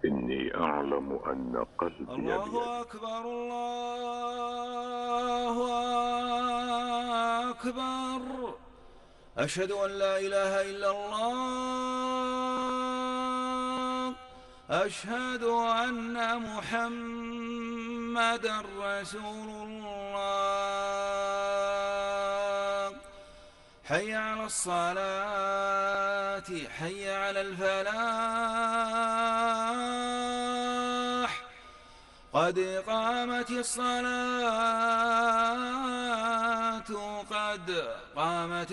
إني أعلم أن قلبي بيدك. الله أكبر الله أكبر. أشهد أن لا إله إلا الله. أشهد أن محمدًا رسول الله. حي على الصلاة، حي على الفلاح، قد قامت الصلاة، قد قامت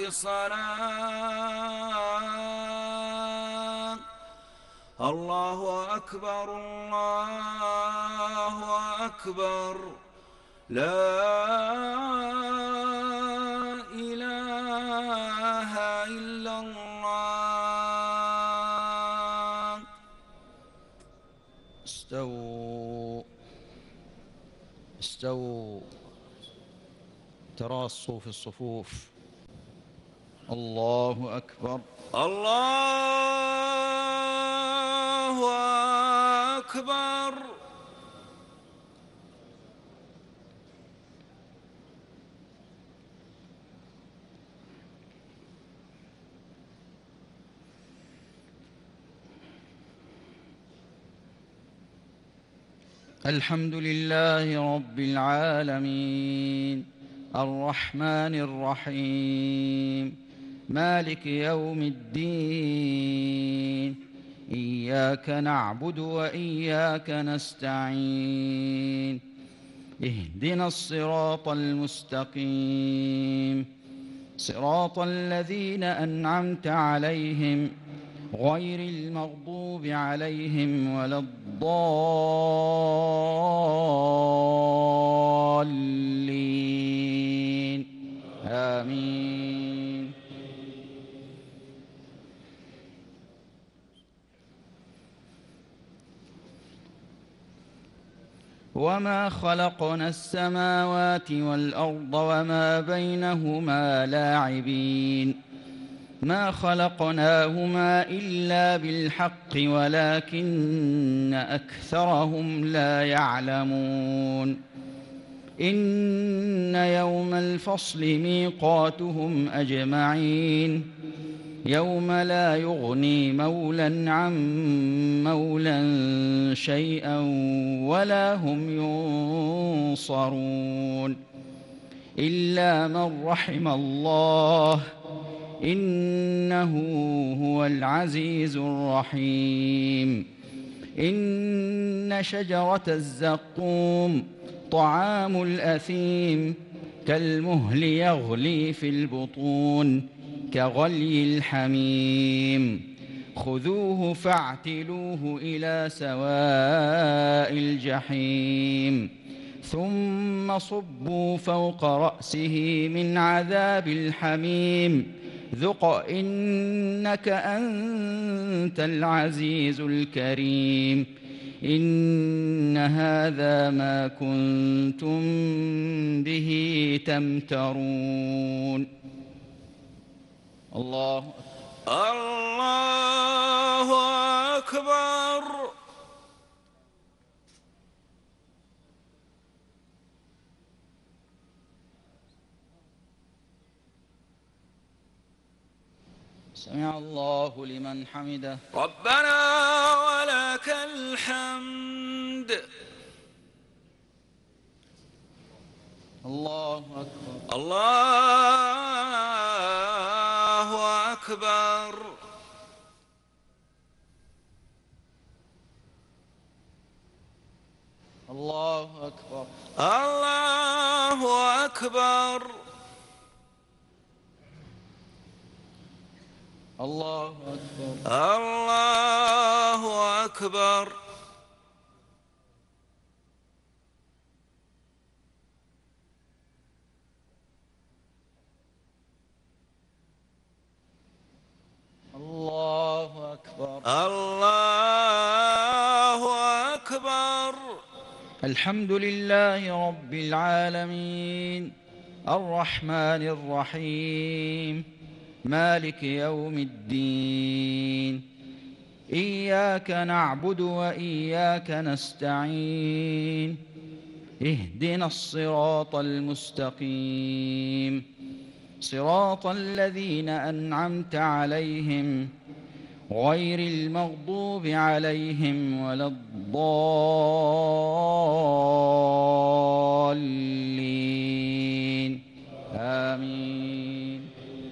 الصلاة. الله أكبر الله أكبر. لا إله إلا الله. استووا استووا، تراصوا في الصفوف. الله أكبر الله أكبر. الحمد لله رب العالمين، الرحمن الرحيم، مالك يوم الدين. إياك نعبد وإياك نستعين. اهدنا الصراط المستقيم، صراط الذين أنعمت عليهم غير المغضوب عليهم ولا الضالين. آمين. وما خلقنا السماوات والأرض وما بينهما لاعبين، ما خلقناهما إلا بالحق ولكن أكثرهم لا يعلمون. إن يوم الفصل ميقاتهم أجمعين، يوم لا يغني مولى عن مولى شيئا ولا هم ينصرون، إلا من رحم الله، إنه هو العزيز الرحيم. إن شجرة الزقوم طعام الأثيم، كالمهل يغلي في البطون كغلي الحميم. خذوه فاعتلوه إلى سواء الجحيم، ثم صبوا فوق رأسه من عذاب الحميم. ذق إنك أنت العزيز الكريم. إن هذا ما كنتم به تمترون. الله أكبر. سمع الله لمن حمده. ربنا ولك الحمد. الله أكبر الله أكبر. الله أكبر الله أكبر. الله أكبر الله أكبر. الله أكبر الله أكبر. الحمد لله رب العالمين، الرحمن الرحيم، مالك يوم الدين. إياك نعبد وإياك نستعين اهدنا الصراط المستقيم صراط الذين أنعمت عليهم غير المغضوب عليهم ولا الضالين آمين.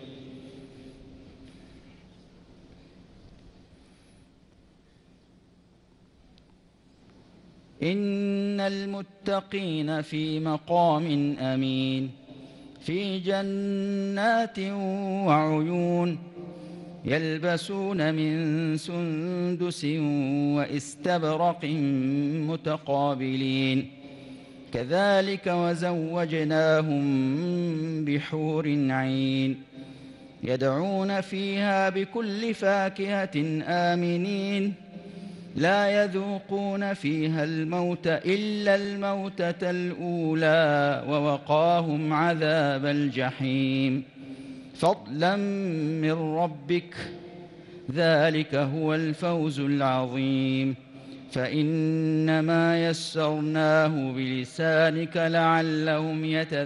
إن المتقين في مقام أمين في جنات وعيون يلبسون من سندس وإستبرق متقابلين كذلك وزوجناهم بحور عين يدعون فيها بكل فاكهة آمنين لا يذوقون فيها الموت إلا الموتة الأولى ووقاهم عذاب الجحيم فضلا من ربك ذلك هو الفوز العظيم فإنما يسرناه بلسانك لعلهم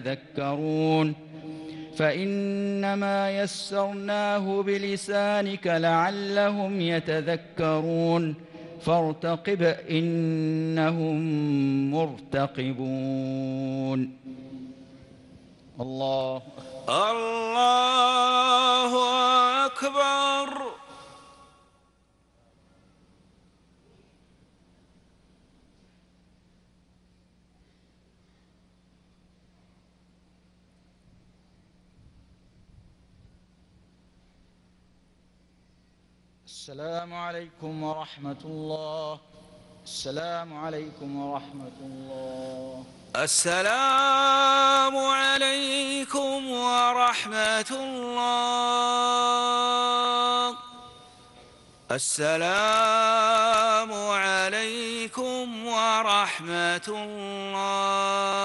يتذكرون فارتقب إنهم مرتقبون. الله أكبر. السلام عليكم ورحمة الله. السلام عليكم ورحمة الله. السلام عليكم ورحمة الله. السلام عليكم ورحمة الله.